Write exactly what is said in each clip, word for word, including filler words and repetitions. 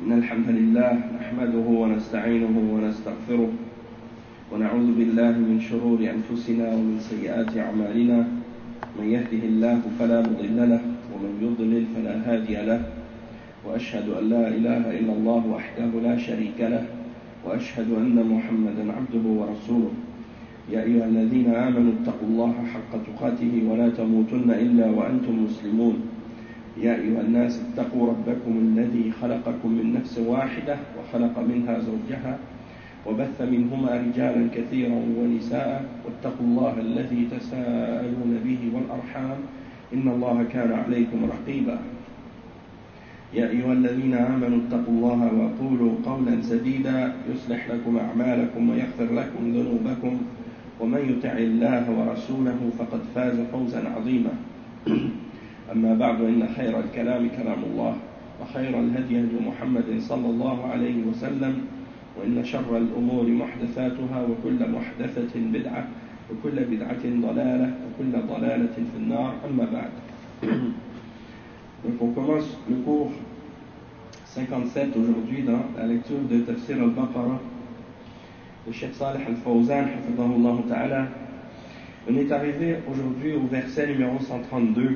إن الحمد لله نحمده ونستعينه ونستغفره ونعوذ بالله من شرور أنفسنا ومن سيئات أعمالنا من يهده الله فلا مضل له ومن يضلل فلا هادي له وأشهد أن لا إله إلا الله وحده لا شريك له وأشهد أن محمدا عبده ورسوله يا أيها الذين آمنوا اتقوا الله حق تقاته ولا تموتن إلا وأنتم مسلمون يا أيها الناس اتقوا ربكم الذي خلقكم من نفس واحدة وخلق منها زوجها وبث منهما رجالا كثيرا ونساء واتقوا الله الذي تساءلون به والأرحام إن الله كان عليكم رقيبا يا أيها الذين آمنوا اتقوا الله وقولوا قولا سديدا يصلح لكم أعمالكم ويغفر لكم ذنوبكم ومن يطع الله ورسوله فقد فاز فوزا عظيما أما بعد إن خير الكلام كلام الله وخير الهدي هدي محمد صلى الله عليه وسلم وإن شر الأمور محدثاتها وكل محدثة بدعة وكل بدعة ضلالة وكل ضلالة في النار أما بعد. Donc on commence le cours cinquante-sept aujourd'hui dans la lecture de Tafsir al-Baqarah de Cheikh Salih al-Fawzan hafidhahullah ta'ala. On est arrivé aujourd'hui au verset numéro cent trente-deux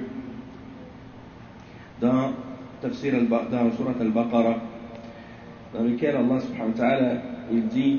dans Tafsir al-Baqarah, dans Surat al-Baqarah, dans lequel Allah subhanahu wa ta'ala il dit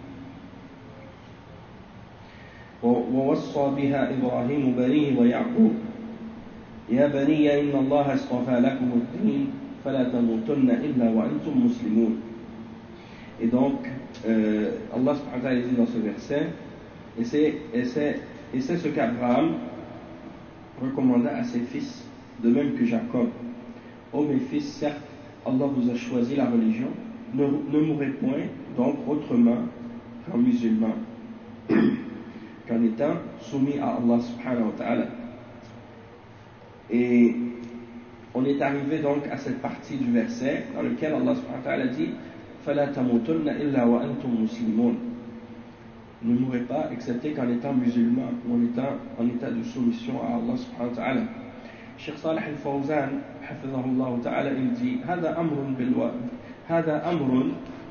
ووصى بها إبراهيم بنيه ويعقوب يا بني إن الله اصطفى لكم الدين فلا تموتن إلا وأنتم مسلمون. Et donc euh, Allah subhanahu wa ta'ala dit dans ce verset, et c'est, et c'est, et c'est ce qu'Abraham recommanda à ses fils, de même que Jacob. Ô mes fils, certes Allah vous a choisi la religion, ne, ne mourrez point donc autrement qu'en musulmans, qu'en étant soumis à Allah subhanahu wa ta'ala. Et on est arrivé donc à cette partie du verset dans lequel Allah subhanahu wa ta'ala dit فَلَا تَمُوتُنَّ إِلَّا وَأَنْتُمْ مُسْلِمُونَ. Ne mourrez pas excepté qu'en étant musulman ou en étant en état de soumission à Allah subhanahu wa ta'ala. Cheikh Salih al-Fawzan hafidhahullah ta'ala il dit هذا أمر بالو... هذا أمر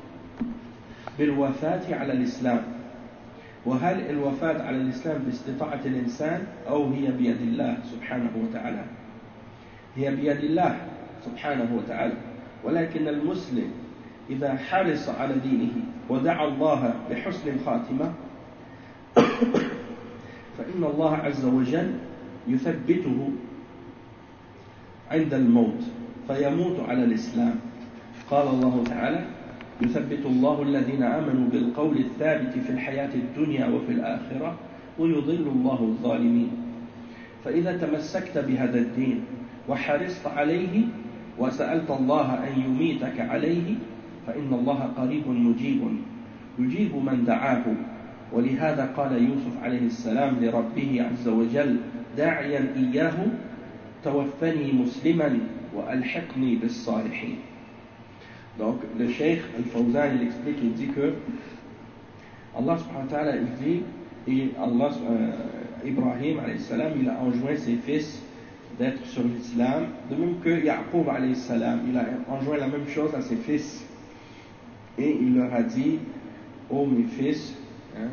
بالوفاة على الإسلام. وهل الوفاة على الإسلام باستطاعة الإنسان أو هي بيد الله سبحانه وتعالى؟ هي بيد الله سبحانه وتعالى، ولكن المسلم إذا حرص على دينه ودعا الله بحسن الخاتمة فإن الله عز وجل يثبته عند الموت فيموت على الإسلام. قال الله تعالى يثبت الله الذين آمنوا بالقول الثابت في الحياة الدنيا وفي الآخرة ويضل الله الظالمين. فإذا تمسكت بهذا الدين وحرصت عليه وسألت الله أن يميتك عليه فإن الله قريب مجيب يجيب من دعاه. ولهذا قال يوسف عليه السلام لربه عز وجل داعيا إياه توفني مسلما وألحقني بالصالحين. Donc le Cheikh Al-Fawzan il explique, il dit que Allah subhanahu wa ta'ala il dit, et Allah, euh, Ibrahim alayhi salam il a enjoint ses fils d'être sur l'islam, de même que Yaqub alayhi salam il a enjoint la même chose à ses fils et il leur a dit ô mes fils, hein,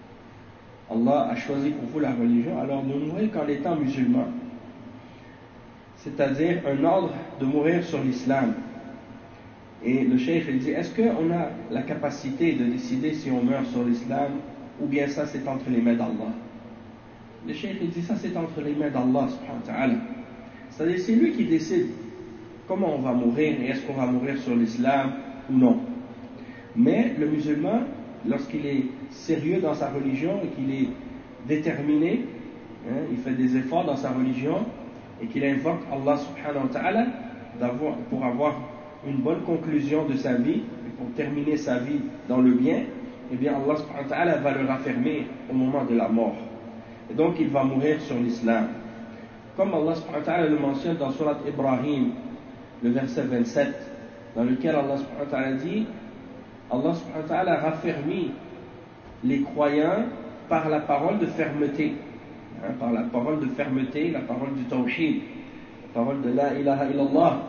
Allah a choisi pour vous la religion, alors ne mourrez qu'en étant musulmans, c'est-à-dire un ordre de mourir sur l'islam. Et le cheikh il dit, est-ce qu'on a la capacité de décider si on meurt sur l'islam ou bien ça c'est entre les mains d'Allah? Le cheikh il dit, ça c'est entre les mains d'Allah subhanahu wa ta'ala. C'est-à-dire c'est lui qui décide comment on va mourir et est-ce qu'on va mourir sur l'islam ou non. Mais le musulman, lorsqu'il est sérieux dans sa religion et qu'il est déterminé, hein, il fait des efforts dans sa religion et qu'il invoque Allah subhanahu wa ta'ala d'avoir, pour avoir une bonne conclusion de sa vie, et pour terminer sa vie dans le bien, eh bien Allah subhanahu wa ta'ala va le raffermir au moment de la mort. Et donc il va mourir sur l'islam. Comme Allah subhanahu wa ta'ala le mentionne dans Surat Ibrahim, le verset vingt-sept, dans lequel Allah subhanahu wa ta'ala dit Allah subhanahu wa ta'ala raffermit les croyants par la parole de fermeté, hein, par la parole de fermeté, la parole du tawhid, la parole de la ilaha illallah.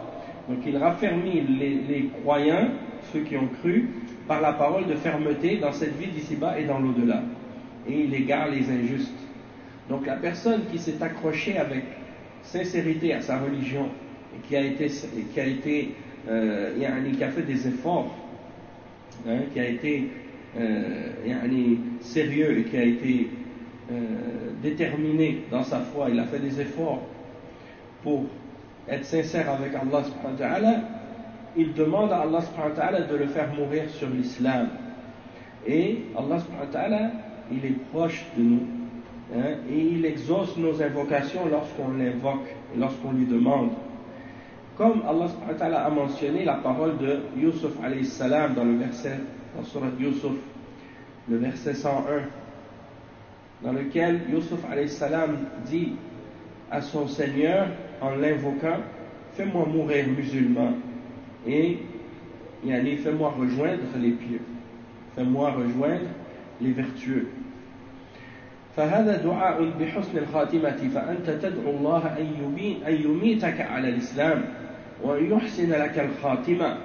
Donc il raffermit les, les croyants, ceux qui ont cru, par la parole de fermeté dans cette vie d'ici-bas et dans l'au-delà. Et il égare les injustes. Donc la personne qui s'est accrochée avec sincérité à sa religion et qui a été, qui a, été euh, qui a fait des efforts, hein, qui a été euh, sérieux et qui a été euh, déterminé dans sa foi, il a fait des efforts pour être sincère avec Allah subhanahu wa ta'ala, il demande à Allah subhanahu wa ta'ala de le faire mourir sur l'islam. Et Allah subhanahu wa ta'ala, il est proche de nous. Hein, et il exauce nos invocations lorsqu'on l'invoque et lorsqu'on lui demande. Comme Allah subhanahu wa ta'ala a mentionné la parole de Yusuf alayhi salam dans le verset, dans Surat Yusuf, le verset cent un, dans lequel Yusuf alayhi salam dit à son Seigneur en l'invoquant: fais-moi mourir musulman et yani, fais-moi rejoindre les pieux, fais-moi rejoindre les vertueux. فهذا دعاء بحسن الخاتمة فأنت تدعو الله أن يميتك على الإسلام وأن يحسن لك الخاتمة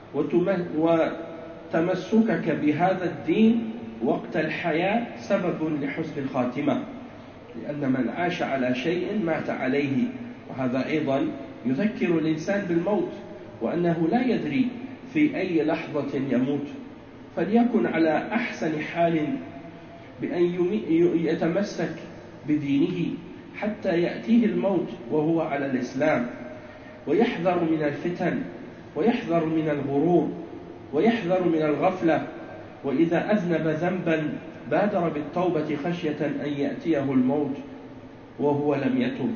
وتمسكك بهذا الدين وقت الحياة سبب لحسن الخاتمة لأن من عاش على شيء مات عليه وهذا أيضا يذكر الإنسان بالموت وأنه لا يدري في أي لحظة يموت فليكن على أحسن حال بأن يتمسك بدينه حتى يأتيه الموت وهو على الإسلام ويحذر من الفتن ويحذر من الغرور ويحذر من الغفلة وإذا أذنب ذنبا بادر بالتوبة خشية أن يأتيه الموت وهو لم يتب.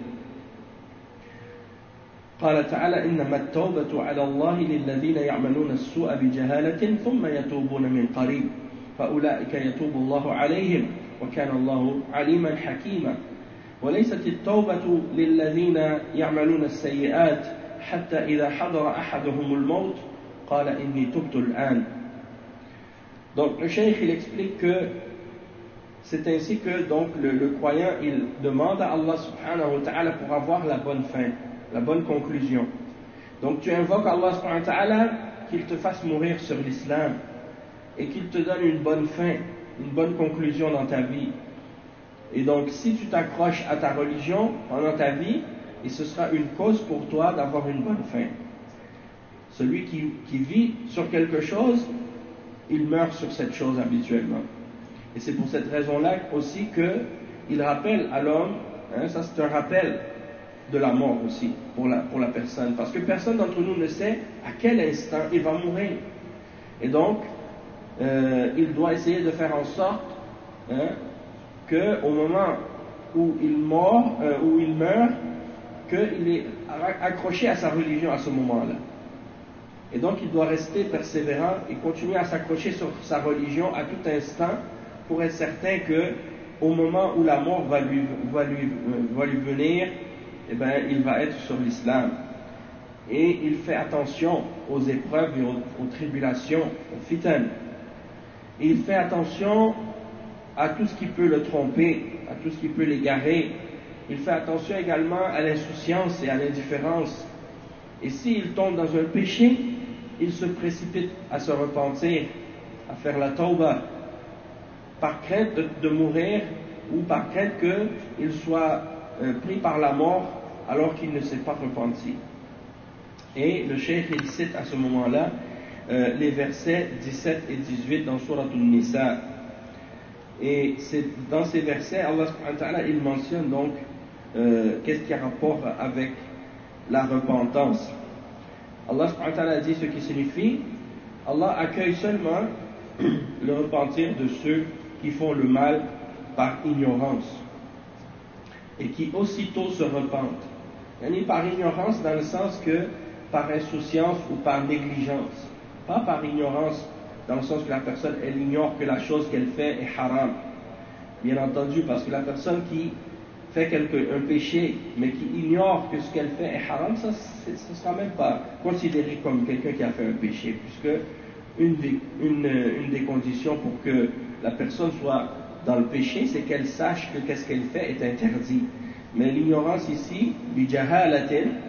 قال تعالى: إنما التوبة على الله للذين يعملون السوء بجهالة ثم يتوبون من قريب فأولئك يتوب الله عليهم وكان الله عليما حكيما وليست التوبة للذين يعملون السيئات حتى إذا حضر أحدهم الموت قال إني تبت الآن. Donc le cheikh il explique que c'est ainsi que donc le, le croyant il demande à Allah subhanahu wa ta'ala pour avoir la bonne fin, la bonne conclusion. Donc tu invoques Allah subhanahu wa ta'ala qu'il te fasse mourir sur l'islam et qu'il te donne une bonne fin, une bonne conclusion dans ta vie. Et donc si tu t'accroches à ta religion pendant ta vie, et ce sera une cause pour toi d'avoir une bonne fin. Celui qui, qui vit sur quelque chose, il meurt sur cette chose habituellement. Et c'est pour cette raison-là aussi qu'il rappelle à l'homme, hein, ça c'est un rappel de la mort aussi pour la, pour la personne, parce que personne d'entre nous ne sait à quel instant il va mourir. Et donc, euh, il doit essayer de faire en sorte hein, qu'au moment où il, mord, euh, où il meurt, qu'il est accroché à sa religion à ce moment-là. Et donc il doit rester persévérant et continuer à s'accrocher sur sa religion à tout instant pour être certain que au moment où la mort va lui, va lui, va lui venir, eh ben, il va être sur l'islam. Et il fait attention aux épreuves et aux, aux tribulations, aux fitan. Et il fait attention à tout ce qui peut le tromper, à tout ce qui peut l'égarer. Il fait attention également à l'insouciance et à l'indifférence. Et s'il tombe dans un péché, il se précipite à se repentir, à faire la tawbah, par crainte de, de mourir ou par crainte qu'il soit euh, pris par la mort alors qu'il ne s'est pas repenti. Et le cheikh il cite à ce moment-là euh, les versets dix-sept et dix-huit dans Surat An-Nisa. Et c'est dans ces versets, Allah subhanahu wa ta'ala, il mentionne donc euh, qu'est-ce qui a rapport avec la repentance. Allah subhanahu wa ta'ala dit ce qui signifie Allah accueille seulement le repentir de ceux qui font le mal par ignorance et qui aussitôt se repentent. Yani par ignorance dans le sens que par insouciance ou par négligence, pas par ignorance dans le sens que la personne elle ignore que la chose qu'elle fait est haram, bien entendu, parce que la personne qui fait quelque, un péché mais qui ignore que ce qu'elle fait est haram, ça ne sera même pas considéré comme quelqu'un qui a fait un péché, puisque une des, une, une des conditions pour que la personne soit dans le péché, c'est qu'elle sache que qu'est-ce qu'elle fait est interdit. Mais l'ignorance ici, bijahalatin,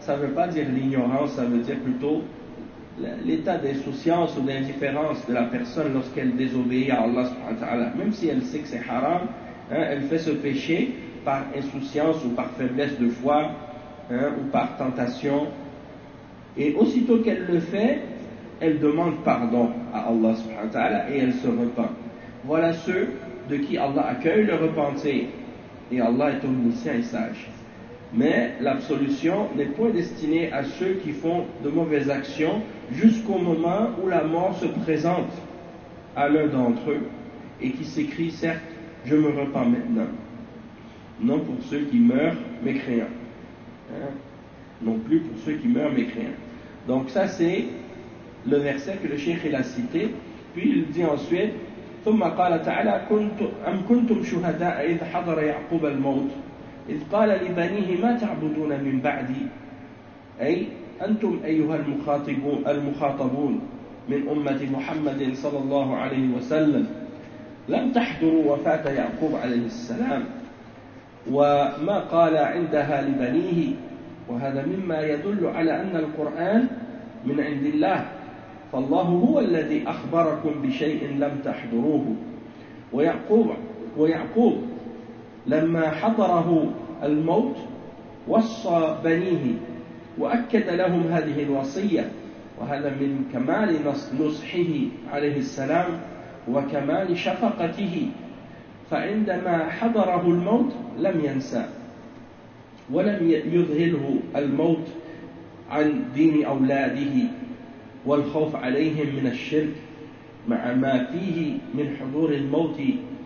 ça ne veut pas dire l'ignorance, ça veut dire plutôt l'état d'insouciance ou d'indifférence de la personne lorsqu'elle désobéit à Allah subhanahu wa ta'ala. Même si elle sait que c'est haram, hein, elle fait ce péché par insouciance ou par faiblesse de foi, hein, ou par tentation. Et aussitôt qu'elle le fait, elle demande pardon à Allah subhanahu wa ta'ala et elle se repent. Voilà ceux de qui Allah accueille le repentir. Et Allah est omniscient et sage. Mais l'absolution n'est point destinée à ceux qui font de mauvaises actions jusqu'au moment où la mort se présente à l'un d'entre eux et qui s'écrie certes, je me repens maintenant. Non pour ceux qui meurent mécréants. Hein? Non plus pour ceux qui meurent mécréants. Donc ça c'est le verset que le cheikh il a cité. Puis il dit ensuite ثم قال تعالى كنت أم كنتم شهداء إذ حضر يعقوب الموت إذ قال لبنيه ما تعبدون من بعدي أي أنتم أيها المخاطبون المخاطبون من أمة محمد صلى الله عليه وسلم لم تحضروا وفاة يعقوب عليه السلام وما قال عندها لبنيه وهذا مما يدل على أن القرآن من عند الله فالله هو الذي أخبركم بشيء لم تحضروه ويعقوب ويعقوب لما حضره الموت وصى بنيه وأكد لهم هذه الوصية وهذا من كمال نصحه عليه السلام وكمال شفقته فعندما حضره الموت لم ينسى ولم يذهله الموت عن دين أولاده والخوف عليهم من الشرك مع ما فيه من حضور الموت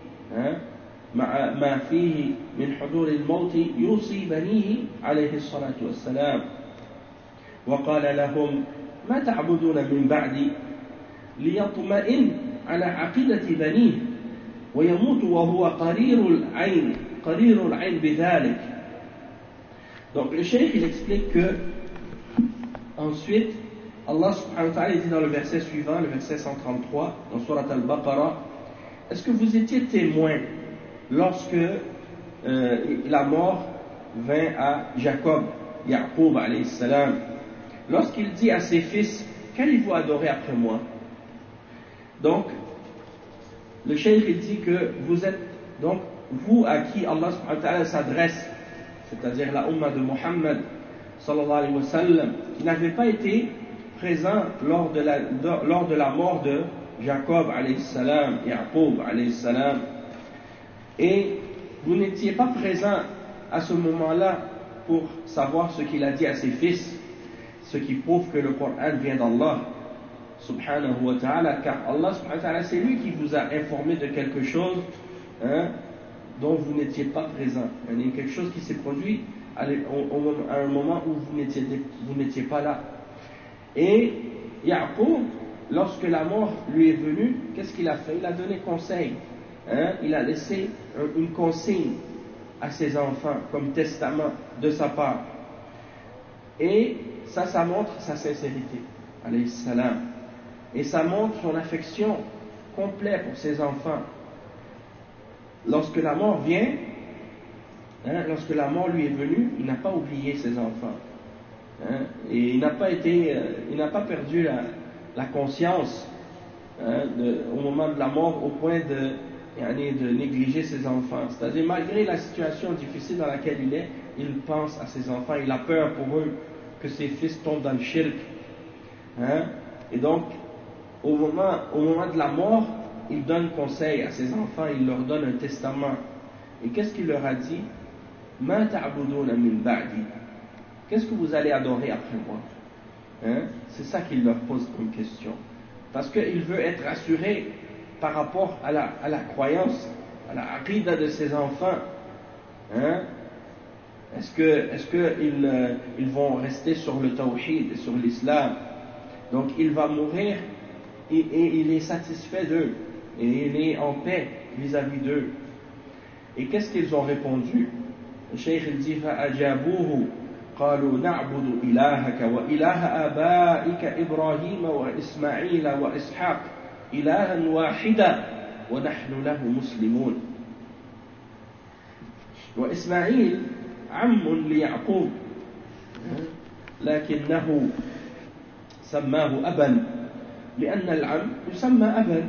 مع ما فيه من حضور الموت يوصي بنيه عليه الصلاة والسلام وقال لهم ما تعبدون من بعدي ليطمئن على عقيدة بنيه ويموت وهو قرير العين قرير العين بذلك. Donc le cheikh il explique que ensuite Allah subhanahu wa ta'ala dit dans le verset suivant, le verset cent trente-trois dans Surat Al-Baqarah, est-ce que vous étiez témoin lorsque euh, la mort vint à Jacob, Ya'qub alayhi salam, lorsqu'il dit à ses fils, qu'allez-vous adorer après moi? Donc le cheikh il dit que vous êtes donc vous à qui Allah subhanahu wa ta'ala s'adresse, c'est-à-dire la Ummah de Muhammad sallallahu alayhi wa sallam, qui n'avait pas été présent lors de la, de, lors de la mort de Jacob alayhi salam, Ya'qub alayhi salam, et vous n'étiez pas présent à ce moment-là pour savoir ce qu'il a dit à ses fils, ce qui prouve que le Coran vient d'Allah subhanahu wa ta'ala, car Allah subhanahu wa ta'ala c'est lui qui vous a informé de quelque chose, hein, dont vous n'étiez pas présent. Il y a quelque chose qui s'est produit à un moment où vous n'étiez, vous n'étiez pas là. Et Ya'qub, lorsque la mort lui est venue, qu'est-ce qu'il a fait? Il a donné conseil, hein? Il a laissé une consigne à ses enfants comme testament de sa part. Et ça, ça montre sa sincérité, alayhi salam. Et ça montre son affection complète pour ses enfants. Lorsque la mort vient, hein, lorsque la mort lui est venue, il n'a pas oublié ses enfants. Hein, et il n'a pas été, euh, il n'a pas perdu la, la conscience, hein, de, au moment de la mort au point de, yani, de négliger ses enfants. C'est-à-dire malgré la situation difficile dans laquelle il est, il pense à ses enfants, il a peur pour eux que ses fils tombent dans le shirk. Hein, et donc au moment, au moment de la mort, il donne conseil à ses enfants, il leur donne un testament. Et qu'est-ce qu'il leur a dit? Ma ta'buduna min ba'di. Qu'est-ce que vous allez adorer après moi? Hein? C'est ça qu'il leur pose comme question. Parce qu'il veut être assuré par rapport à la, à la croyance, à la aqida de ses enfants. Hein? Est-ce que, est-ce qu'ils euh, ils vont rester sur le tawhid et sur l'islam? Donc il va mourir et, et il est satisfait d'eux. Et il est en paix vis-à-vis d'eux. Et qu'est-ce qu'ils ont répondu? Le cheikh il dit فَأَجَابُوهُ قالوا نعبد إلهك وإله آبائك إبراهيم وإسماعيل وإسحاق إلها واحدا ونحن له مسلمون. وإسماعيل عم ليعقوب لكنه سماه أبا لأن العم يسمى أبا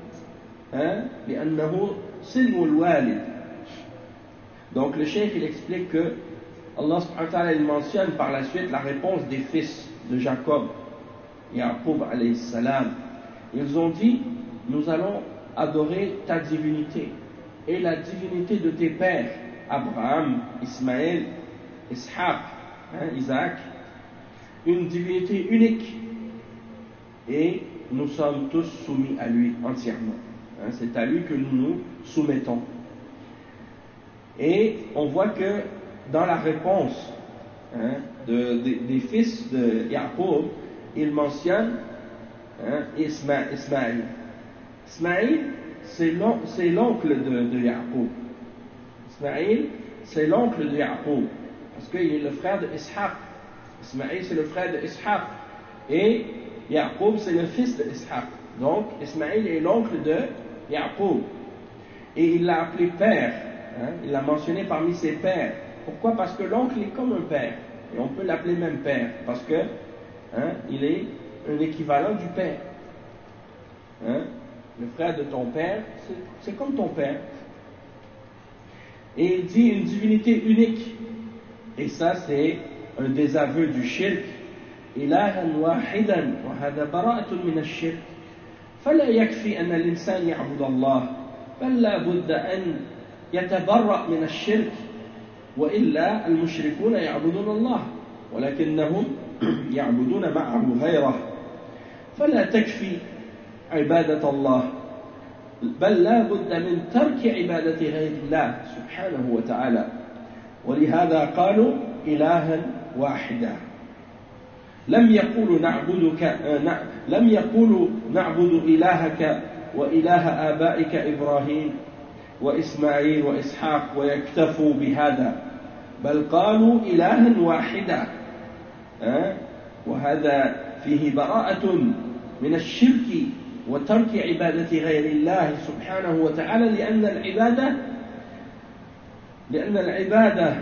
لأنه سلم الوالد. Donc le cheikh il explique que Allah subhanahu wa ta'ala il mentionne par la suite la réponse des fils de Jacob, Yaqub alayhi salam. Ils ont dit, nous allons adorer ta divinité et la divinité de tes pères, Abraham, Ismaël, Ishaq, hein, Isaac, une divinité unique, et nous sommes tous soumis à lui entièrement. Hein, c'est à lui que nous nous soumettons. Et on voit que dans la réponse hein, de, de, des fils de Yaqub, il mentionne hein, Isma, Ismaël. Ismaël, c'est l'oncle de, de Yaqub. Ismaël, c'est l'oncle de Yaqub, parce qu'il est le frère de Ishaq. Ismaël, c'est le frère de Ishaq. Et Yaqub, c'est le fils de Ishaq. Donc, Ismaël est l'oncle de Yaqub. Et il l'a appelé père. Hein, il l'a mentionné parmi ses pères. Pourquoi? Parce que l'oncle est comme un père. Et on peut l'appeler même père. Parce que hein, il est un équivalent du père. Hein, le frère de ton père, c'est comme ton père. Et il dit une divinité unique. Et ça, c'est un désaveu du shirk. إلها واحدا وهذا براءة من الشرك فلا يكفي أن الإنسان يعبد الله بل لا بد أن يتبرأ من الشرك وإلا المشركون يعبدون الله ولكنهم يعبدون معه غيره فلا تكفي عبادة الله بل لا بد من ترك عبادة غير الله سبحانه وتعالى ولهذا قالوا إلها واحدا لم يقولوا نعبدك لم يقولوا نعبد إلهك وإله آبائك إبراهيم وإسماعيل وإسحاق ويكتفوا بهذا بل قالوا إلها واحدا وهذا فيه براءة من الشرك وترك عبادة غير الله سبحانه وتعالى لأن العبادة لأن العبادة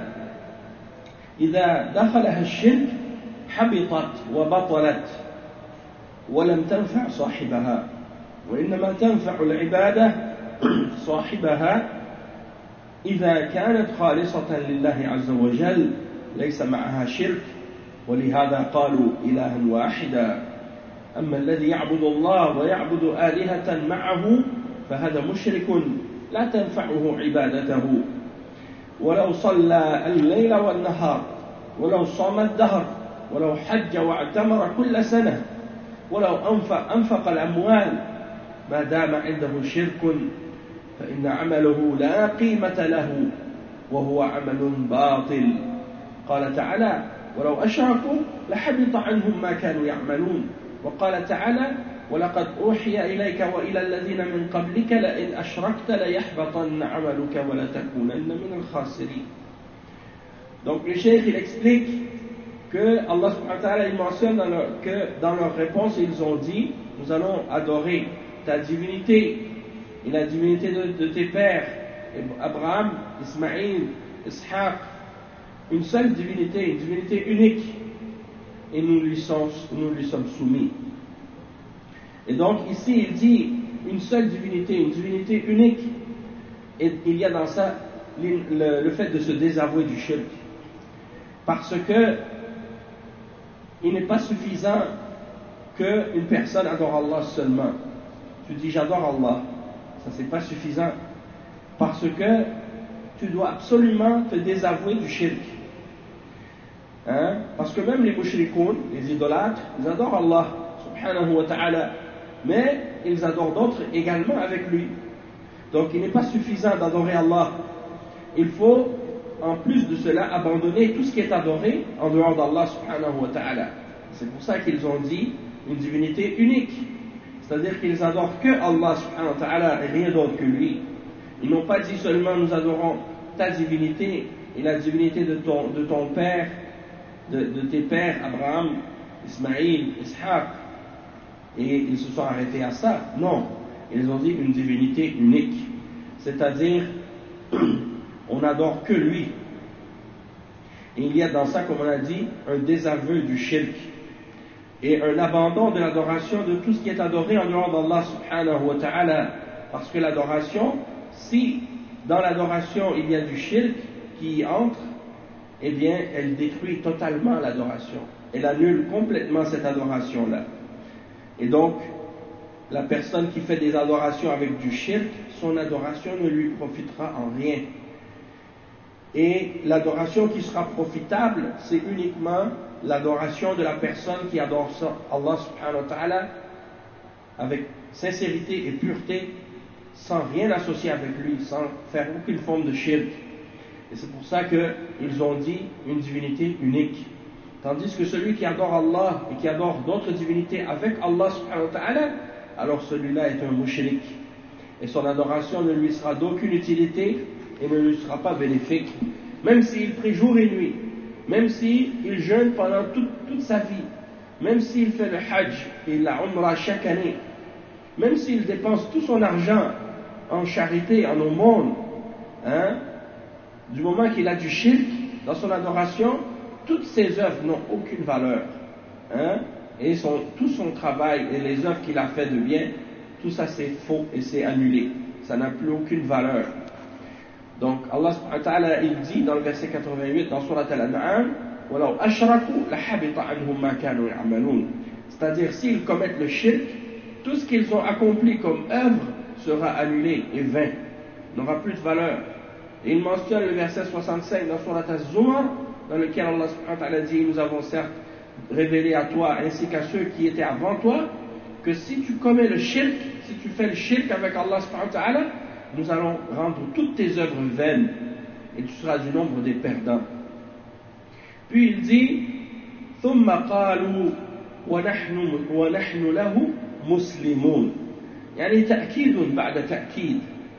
إذا دخلها الشرك حبطت وبطلت ولم تنفع صاحبها وإنما تنفع العبادة صاحبها إذا كانت خالصة لله عز وجل ليس معها شرك ولهذا قالوا إلها واحدا أما الذي يعبد الله ويعبد آلهة معه فهذا مشرك لا تنفعه عبادته ولو صلى الليل والنهار ولو صام الدهر ولو حج واعتمر كل سنة ولو أنفق, أنفق الأموال ما دام عنده شرك فإن عمله لا قيمة له وهو عمل باطل قال تعالى ولو أشركوا لحبط عنهم ما كانوا يعملون وقال تعالى ولقد أوحي إليك وإلى الذين من قبلك لئن أشركت ليحبطن عملك ولتكونن من الخاسرين. Donc le cheikh il explique que Allah subhanahu wa ta'ala il mentionne dans leur, que dans leur réponse ils ont dit nous allons adorer ta divinité et la divinité de, de tes pères Abraham, Ismaïl, Ishaq, une seule divinité, une divinité unique et nous lui sommes, nous lui sommes soumis. Et donc ici il dit une seule divinité, une divinité unique et il y a dans ça le, le, le fait de se désavouer du shirk parce que il n'est pas suffisant qu'une personne adore Allah seulement. Tu dis j'adore Allah, ça c'est pas suffisant parce que tu dois absolument te désavouer du shirk. Hein? Parce que même les mushrikoun, les idolâtres, ils adorent Allah subhanahu wa ta'ala, mais ils adorent d'autres également avec lui. Donc il n'est pas suffisant d'adorer Allah. Il faut en plus de cela abandonner tout ce qui est adoré en dehors d'Allah subhanahu wa ta'ala. C'est pour ça qu'ils ont dit une divinité unique. C'est-à-dire qu'ils adorent que Allah subhanahu wa ta'ala et rien d'autre que lui. Ils n'ont pas dit seulement nous adorons ta divinité et la divinité de ton, de ton père, de, de tes pères, Abraham, Ismaïl, Ishaq. Et ils se sont arrêtés à ça. Non, ils ont dit une divinité unique. C'est-à-dire on n'adore que lui. Et il y a dans ça, comme on a dit, un désaveu du shirk et un abandon de l'adoration de tout ce qui est adoré en dehors d'Allah subhanahu wa ta'ala. Parce que l'adoration, si dans l'adoration il y a du shirk qui y entre, eh bien elle détruit totalement l'adoration. Elle annule complètement cette adoration-là. Et donc, la personne qui fait des adorations avec du shirk, son adoration ne lui profitera en rien. Et l'adoration qui sera profitable, c'est uniquement l'adoration de la personne qui adore Allah subhanahu wa ta'ala avec sincérité et pureté, sans rien associer avec lui, sans faire aucune forme de shirk. Et c'est pour ça qu'ils ont dit une divinité unique. Tandis que celui qui adore Allah et qui adore d'autres divinités avec Allah subhanahu wa ta'ala, alors celui-là est un mushrik. Et son adoration ne lui sera d'aucune utilité et ne lui sera pas bénéfique. Même s'il prie jour et nuit, même s'il jeûne pendant toute, toute sa vie, même s'il fait le hajj et la umrah chaque année, même s'il dépense tout son argent en charité, en aumône, hein, du moment qu'il a du shirk dans son adoration, toutes ses œuvres n'ont aucune valeur. Hein, et son, tout son travail et les œuvres qu'il a fait de bien, tout ça c'est faux et c'est annulé. Ça n'a plus aucune valeur. Donc Allah subhanahu wa ta'ala il dit dans le verset quatre-vingt-huit dans Surat Al-An'am, وَلَوْ أَشْرَكُوا لَحَبِطَ عَنْهُمْ مَا كَانُوا يَعْمَلُونَ. C'est-à-dire s'ils commettent le shirk, tout ce qu'ils ont accompli comme œuvre sera annulé et vain, n'aura plus de valeur. Et il mentionne le verset soixante-cinq dans Surat Az-Zumar, dans lequel Allah subhanahu wa ta'ala dit, nous avons certes révélé à toi ainsi qu'à ceux qui étaient avant toi, que si tu commets le shirk, si tu fais le shirk avec Allah subhanahu wa ta'ala, nous allons rendre toutes tes œuvres vaines et tu seras du nombre des perdants. Puis il dit ثم قالوا ونحن ونحن له مسلمون يعني تأكيد بعد تأكيد.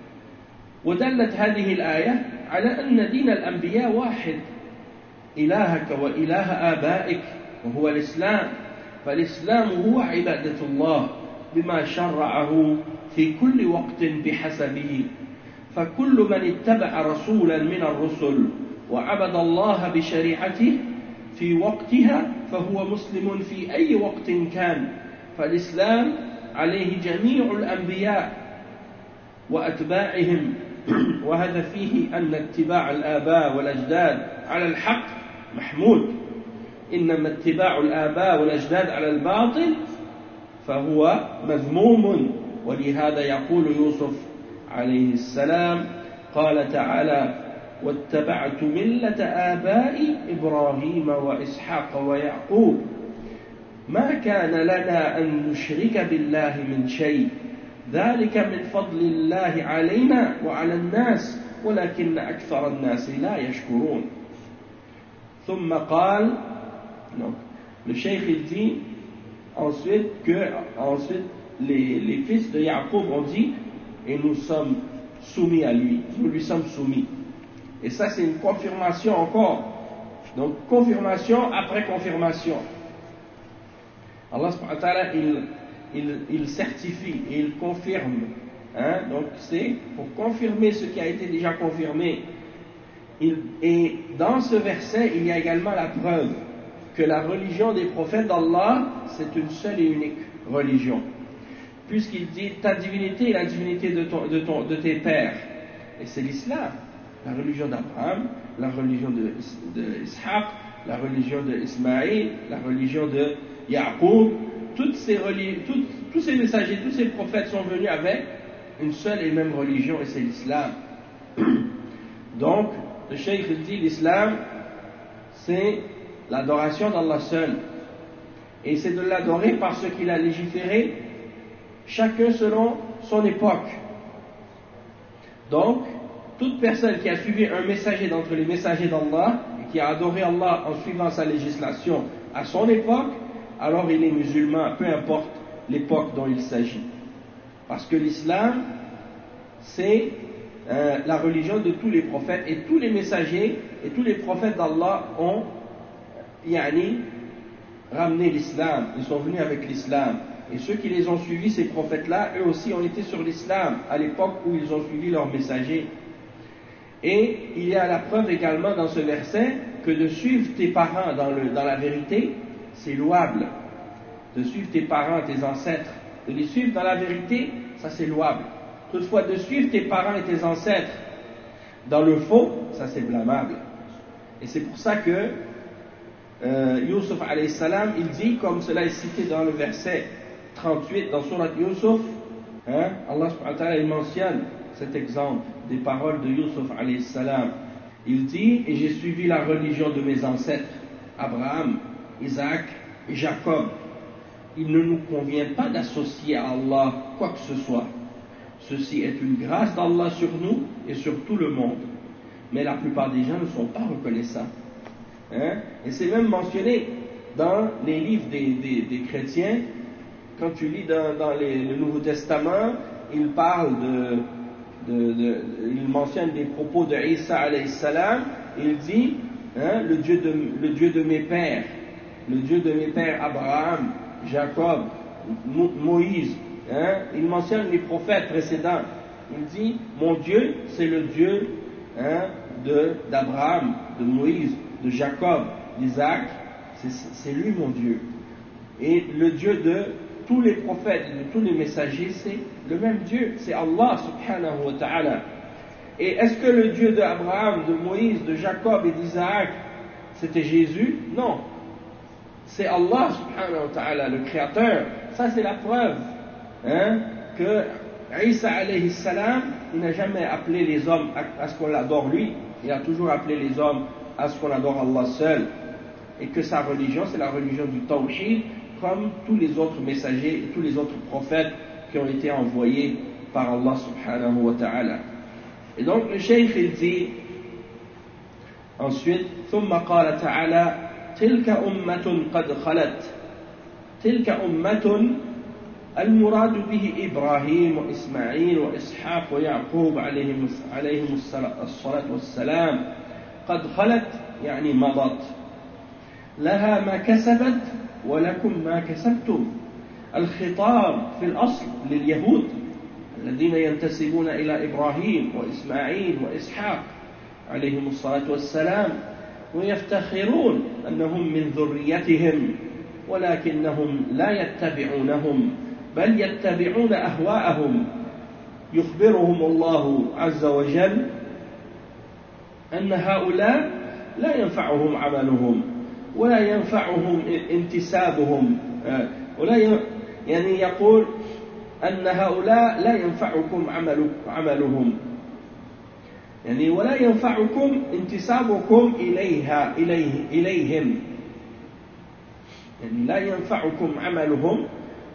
ودلت هذه الآية على أن دين الأنبياء واحد، إلهك وإله آبائك وهو الإسلام. فالإسلام هو عبادة الله بما شرعه في كل وقت بحسبه. فكل من اتبع رسولا من الرسل وعبد الله بشريعته في وقتها فهو مسلم في أي وقت كان. فالإسلام عليه جميع الأنبياء وأتباعهم. وهذا فيه أن اتباع الآباء والأجداد على الحق محمود، إنما اتباع الآباء والأجداد على الباطل فهو مذموم. ولهذا يقول يوسف عليه السلام قال تعالى واتبعت ملة آبائي إبراهيم وإسحاق ويعقوب ما كان لنا أن نشرك بالله من شيء ذلك من فضل الله علينا وعلى الناس ولكن أكثر الناس لا يشكرون. ثم قال donc, le cheikh il dit ensuite que ensuite les, les fils de Jacob ont dit et nous sommes soumis à lui, nous lui sommes soumis. Et ça c'est une confirmation encore, donc confirmation après confirmation. Allah subhanahu wa ta'ala il, il, il certifie et il confirme, hein? Donc c'est pour confirmer ce qui a été déjà confirmé. Il, et dans ce verset il y a également la preuve que la religion des prophètes d'Allah c'est une seule et unique religion, puisqu'il dit ta divinité est la divinité de, ton, de, ton, de tes pères, et c'est l'islam, la religion d'Abraham, la religion de, de Ishaq, la religion de Ismaïl, la religion de Yaqub. Toutes ces reli- toutes, tous ces messagers, tous ces prophètes sont venus avec une seule et même religion, et c'est l'islam. Donc le cheikh dit l'islam c'est l'adoration d'Allah seul, et c'est de l'adorer par ce qu'il a légiféré, chacun selon son époque. Donc toute personne qui a suivi un messager d'entre les messagers d'Allah et qui a adoré Allah en suivant sa législation à son époque, alors il est musulman, peu importe l'époque dont il s'agit. Parce que l'islam, c'est euh, la religion de tous les prophètes, et tous les messagers et tous les prophètes d'Allah ont yani, ramené l'islam, ils sont venus avec l'islam. Et ceux qui les ont suivis, ces prophètes-là, eux aussi ont été sur l'islam à l'époque où ils ont suivi leurs messagers. Et il y a la preuve également dans ce verset que de suivre tes parents dans, le, dans la vérité, c'est louable. De suivre tes parents, tes ancêtres, de les suivre dans la vérité, ça c'est louable. Toutefois, de suivre tes parents et tes ancêtres dans le faux, ça c'est blâmable. Et c'est pour ça que euh, Yusuf alayhi salam, il dit, comme cela est cité dans le verset trente-huit, dans Surat Yusuf, hein, Allah subhanahu wa ta'ala, il mentionne cet exemple des paroles de Yusuf alayhi salam. Il dit, et j'ai suivi la religion de mes ancêtres, Abraham, Isaac et Jacob. Il ne nous convient pas d'associer à Allah quoi que ce soit. Ceci est une grâce d'Allah sur nous et sur tout le monde. Mais la plupart des gens ne sont pas reconnaissants. Hein? Et c'est même mentionné dans les livres des, des, des chrétiens. Quand tu lis dans, dans les, le Nouveau Testament, il parle de, de, de, il mentionne des propos de Isa alayhi salam. Il dit, hein, le, Dieu de, le Dieu de mes pères, le Dieu de mes pères Abraham, Jacob, Mo, Moïse. Hein, il mentionne les prophètes précédents. Il dit, mon Dieu, c'est le Dieu, hein, de, d'Abraham, de Moïse, de Jacob, d'Isaac. C'est, c'est lui mon Dieu. Et le Dieu de tous les prophètes, de tous les messagers, c'est le même Dieu. C'est Allah subhanahu wa ta'ala. Et est-ce que le Dieu d'Abraham, de Moïse, de Jacob et d'Isaac, c'était Jésus? Non. C'est Allah subhanahu wa ta'ala, le créateur. Ça c'est la preuve, hein, que Isa alayhi salam, il n'a jamais appelé les hommes à, à ce qu'on l'adore lui, il a toujours appelé les hommes à ce qu'on adore Allah seul, et que sa religion c'est la religion du tawhid, comme tous les autres messagers et tous les autres prophètes qui ont été envoyés par Allah subhanahu wa ta'ala. Et donc le cheikh il dit ensuite, ثم قال تعالى تلك أمة قد خلت تلك أمة المراد به إبراهيم وإسماعيل وإسحاق ويعقوب عليهم عليهم الصلاة والسلام قد خلت يعني مضت لها ما كسبت ولكم ما كسبتم. الخطاب في الأصل لليهود الذين ينتسبون إلى إبراهيم وإسماعيل وإسحاق عليهم الصلاة والسلام ويفتخرون أنهم من ذريتهم ولكنهم لا يتبعونهم بل يتبعون أهواءهم. يخبرهم الله عز وجل أن هؤلاء لا ينفعهم عملهم ولا ينفعهم انتسابهم ولا يعني يقول أن هؤلاء لا ينفعكم عمل عملهم يعني ولا ينفعكم انتسابكم إليها إليه إليهم يعني لا ينفعكم عملهم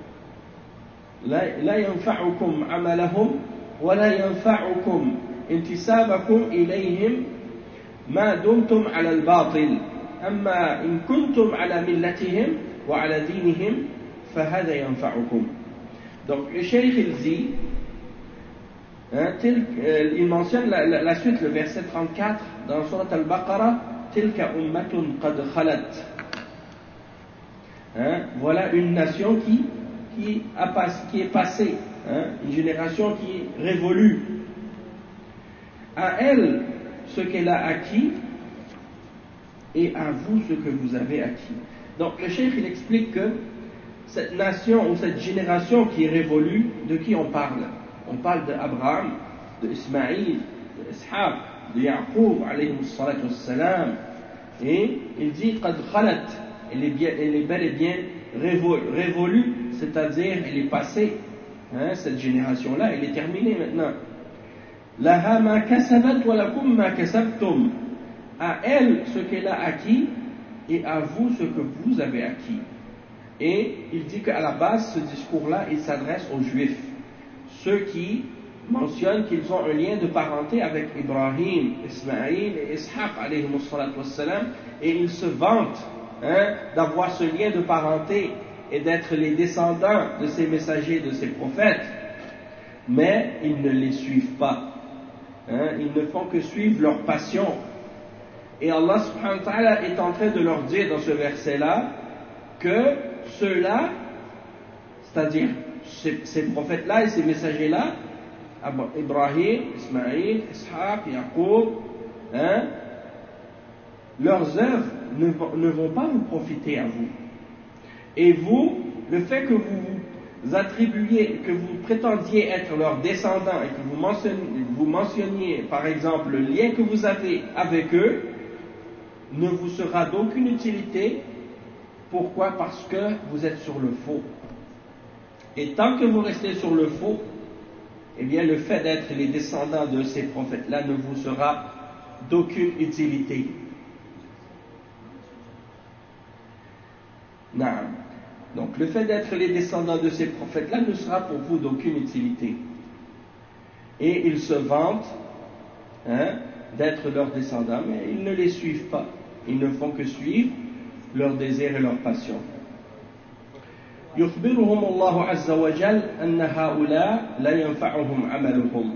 لا لا ينفعكم عملهم ولا ينفعكم انتسابكم إليهم ما دمتم على الباطل أما إن كنتم على ملتهم وعلى دينهم فهذا ينفعكم. Donc le cheikh il dit, hein, tel, euh, il mentionne la, la, la suite, le verset trente-quatre dans Surat Al-Baqarah, Tilka ummatun qad khalat. Hein, voilà une nation qui, qui, a pas, qui est passée, hein, une génération qui est révolue. À elle ce qu'elle a acquis et à vous ce que vous avez acquis. Donc le cheikh il explique que cette nation ou cette génération qui est révolue, de qui on parle? On parle d'Abraham, d'Ismaïl, d'Ishaq, de Yaqub, alayhi salatu wassalam. Et il dit qad khalat, elle est, bien, elle est bel et bien révolue, c'est-à-dire elle est passée, hein, cette génération-là, elle est terminée maintenant. Laha ma kasabat wa lakum ma kasabtum. À elle ce qu'elle a acquis et à vous ce que vous avez acquis. Et il dit qu'à la base, ce discours-là, il s'adresse aux Juifs, ceux qui mentionnent qu'ils ont un lien de parenté avec Ibrahim, Ismaïl et Ishaq, alayhi salatu wassalam, et ils se vantent, hein, d'avoir ce lien de parenté et d'être les descendants de ces messagers, de ces prophètes, mais ils ne les suivent pas. Hein, ils ne font que suivre leur passion. Et Allah subhanahu wa ta'ala est en train de leur dire dans ce verset-là que ceux-là, c'est-à-dire ces, ces prophètes-là et ces messagers-là, Ibrahim, Ismaïl, Ishaq, Yaqub, hein, leurs œuvres ne vont, ne vont pas vous profiter à vous. Et vous, le fait que vous vous attribuiez, que vous prétendiez être leurs descendants et que vous mentionniez, vous mentionniez par exemple le lien que vous avez avec eux, ne vous sera d'aucune utilité. Pourquoi? Parce que vous êtes sur le faux. Et tant que vous restez sur le faux, eh bien le fait d'être les descendants de ces prophètes-là ne vous sera d'aucune utilité. Non. Donc le fait d'être les descendants de ces prophètes-là ne sera pour vous d'aucune utilité. Et ils se vantent hein, d'être leurs descendants, mais ils ne les suivent pas. Ils ne font que suivre leurs désirs et leurs passions. يخبرهم الله عز وجل أن هؤلاء لا ينفعهم عملهم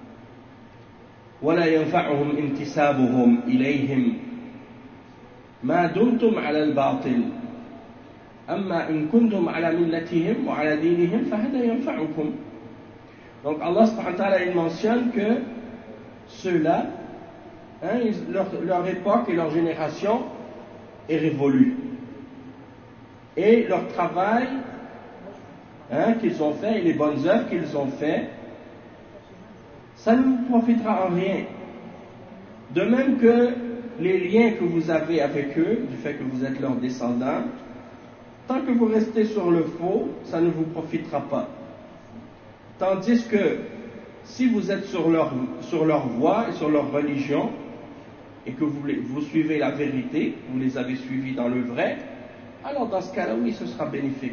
ولا ينفعهم انتسابهم إليهم ما دمتم على الباطل أما إن كنتم على ملتهم وعلى دينهم فهذا ينفعكم. Donc Allah subhanahu wa ta'ala il mentionne que ceux-là, hein, leur, leur époque et leur génération est révolue. Et leur travail hein, qu'ils ont fait et les bonnes œuvres qu'ils ont fait, ça ne vous profitera en rien. De même que les liens que vous avez avec eux, du fait que vous êtes leurs descendants, tant que vous restez sur le faux, ça ne vous profitera pas. Tandis que si vous êtes sur leur, sur leur voie et sur leur religion, et que vous, vous suivez la vérité, vous les avez suivis dans le vrai, alors dans ce cas-là, oui, ce sera bénéfique.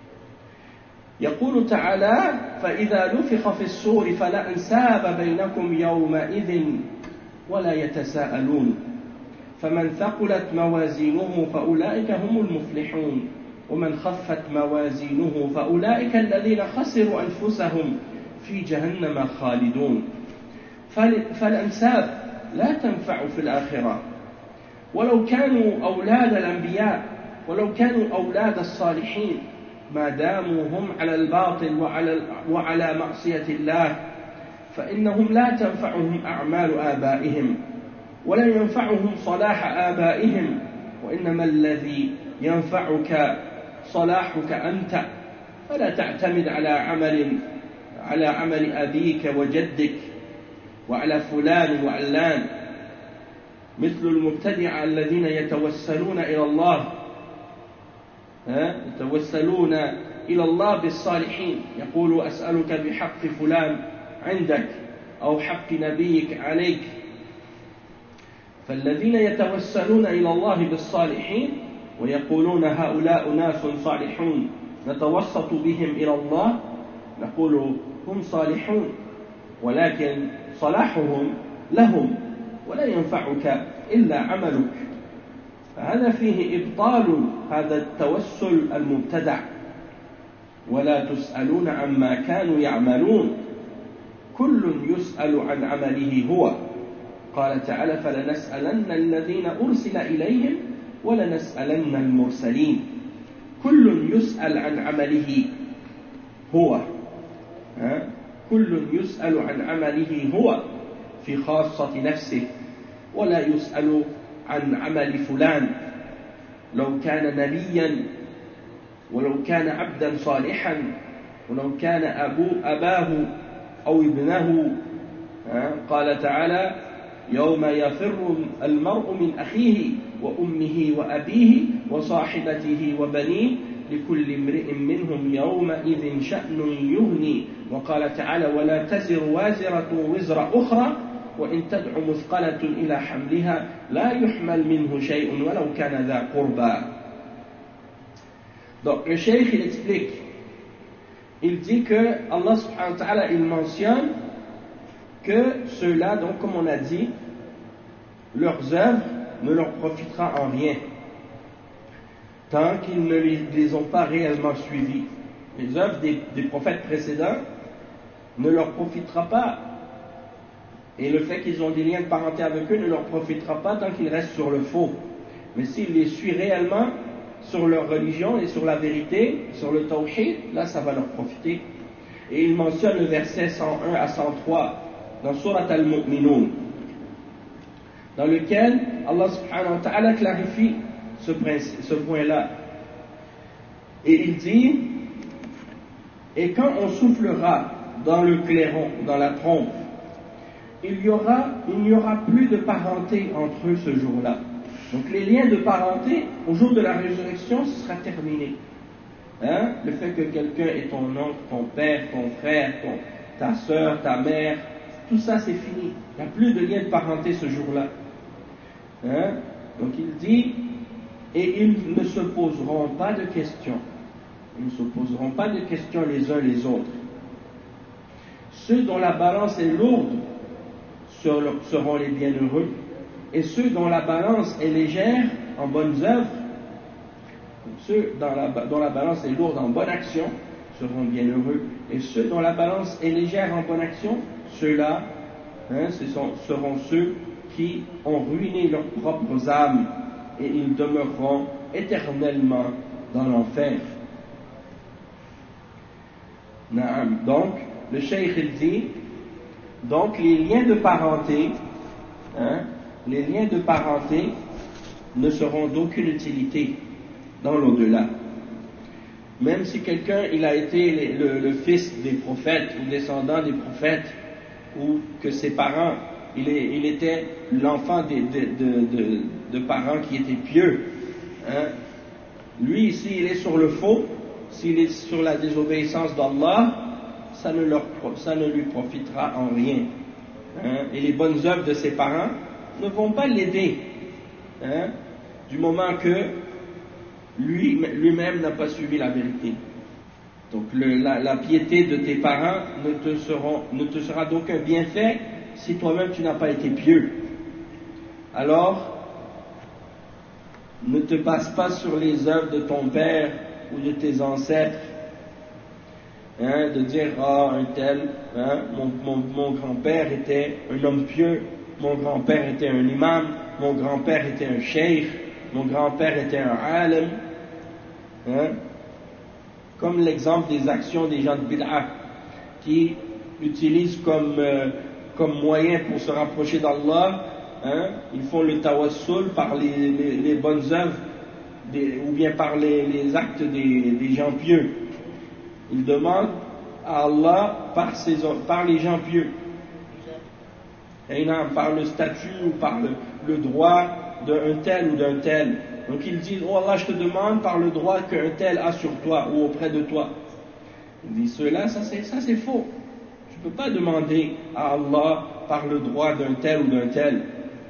يقول تعالى فإذا نفخ في الصور فلا أنساب بينكم يومئذ ولا يتساءلون فمن ثقلت موازينه فأولئك هم المفلحون ومن خفت موازينه فأولئك الذين خسروا أنفسهم في جهنم خالدون. فالأنساب لا تنفع في الآخرة ولو كانوا أولاد الأنبياء ولو كانوا أولاد الصالحين ما داموا هم على الباطل وعلى, وعلى معصية الله فإنهم لا تنفعهم أعمال آبائهم ولا ينفعهم صلاح آبائهم وإنما الذي ينفعك صلاحك أنت فلا تعتمد على عمل على عمل أبيك وجدك وعلى فلان وعلان مثل المبتدعة الذين يتوسلون إلى الله يتوسلون إلى الله بالصالحين يقول أسألك بحق فلان عندك أو حق نبيك عليك. فالذين يتوسلون إلى الله بالصالحين ويقولون هؤلاء ناس صالحون نتوسط بهم إلى الله نقول هم صالحون ولكن صلاحهم لهم ولا ينفعك إلا عملك. فهذا فيه إبطال هذا التوسل المبتدع ولا تسألون عما كانوا يعملون كل يسأل عن عمله هو. قال تعالى فلنسألن الذين أرسل إليهم ولنسألن المرسلين. كل يسأل عن عمله هو ها؟ كل يسأل عن عمله هو في خاصة نفسه ولا يسأل عن عمل فلان لو كان نبيا ولو كان عبدا صالحا ولو كان أبو أباه أو ابنه. قال تعالى يوم يفر المرء من أخيه وأمه وأبيه وصاحبته وبنيه لكل امرئ منهم يومئذ شأن يغني. وقال تعالى ولا تزر وازرة وزر أخرى وإن تدع مثقلة إلى حملها لا يحمل منه شيء ولو كان ذا قربى. Donc le cheikh il explique, il dit que Allah subhanahu wa ta'ala il mentionne que ceux-là, donc comme on a dit, leurs œuvres ne leur profitera en rien tant qu'ils ne les, les ont pas réellement suivis. Les œuvres des, des prophètes précédents ne leur profitera pas. Et le fait qu'ils ont des liens de parenté avec eux ne leur profitera pas tant qu'ils restent sur le faux. Mais s'ils les suivent réellement sur leur religion et sur la vérité, sur le tawhid, là ça va leur profiter. Et il mentionne le verset cent un à cent trois dans Surat al-Mu'minun. dans lequel Allah subhanahu wa ta'ala clarifie ce, ce point-là. Et il dit, et quand on soufflera dans le clairon, dans la trompe, il y aura, il n'y aura plus de parenté entre eux ce jour-là. Donc les liens de parenté, au jour de la résurrection, ce sera terminé. Hein? Le fait que quelqu'un est ton oncle, ton père, ton frère, ton, ta soeur, ta mère, tout ça c'est fini. Il n'y a plus de lien de parenté ce jour-là. Hein? Donc il dit, et ils ne se poseront pas de questions. Ils ne se poseront pas de questions les uns les autres. Ceux dont la balance est lourde seront les bienheureux, et ceux dont la balance est légère en bonnes œuvres, ceux dont la, dont la balance est lourde en bonne action seront bienheureux, et ceux dont la balance est légère en bonne action, ceux-là, hein, ce sont, seront ceux qui ont ruiné leurs propres âmes, et ils demeureront éternellement dans l'enfer. Naam. Donc, le cheikh il dit, donc les liens de parenté, hein, les liens de parenté ne seront d'aucune utilité dans l'au-delà. Même si quelqu'un il a été le, le fils des prophètes ou descendant des prophètes, ou que ses parents, il, est, il était l'enfant de, de, de, de parents qui étaient pieux, hein, lui s'il est sur le faux, s'il est sur la désobéissance d'Allah, ça ne, leur, ça ne lui profitera en rien. Hein? Et les bonnes œuvres de ses parents ne vont pas l'aider, hein? Du moment que lui, lui-même n'a pas suivi la vérité. Donc le, la, la piété de tes parents ne te, seront, ne te sera d'aucun bienfait si toi-même tu n'as pas été pieux. Alors, ne te base pas sur les œuvres de ton père ou de tes ancêtres, hein, de dire, ah, un tel, hein, mon, mon, mon grand-père était un homme pieux, mon grand-père était un imam, mon grand-père était un cheikh, mon grand-père était un alim, hein, comme l'exemple des actions des gens de bid'ah, qui utilisent comme, euh, comme moyen pour se rapprocher d'Allah, hein, ils font le tawassul par les, les, les bonnes œuvres, des, ou bien par les, les actes des, des gens pieux. Ils demandent à Allah par, ses, par les gens pieux, et non, par le statut ou par le, le droit d'un tel ou d'un tel. Donc ils disent, oh Allah, je te demande par le droit qu'un tel a sur toi ou auprès de toi. Ils disent, cela, ça c'est, ça c'est faux. Tu ne peux pas demander à Allah par le droit d'un tel ou d'un tel.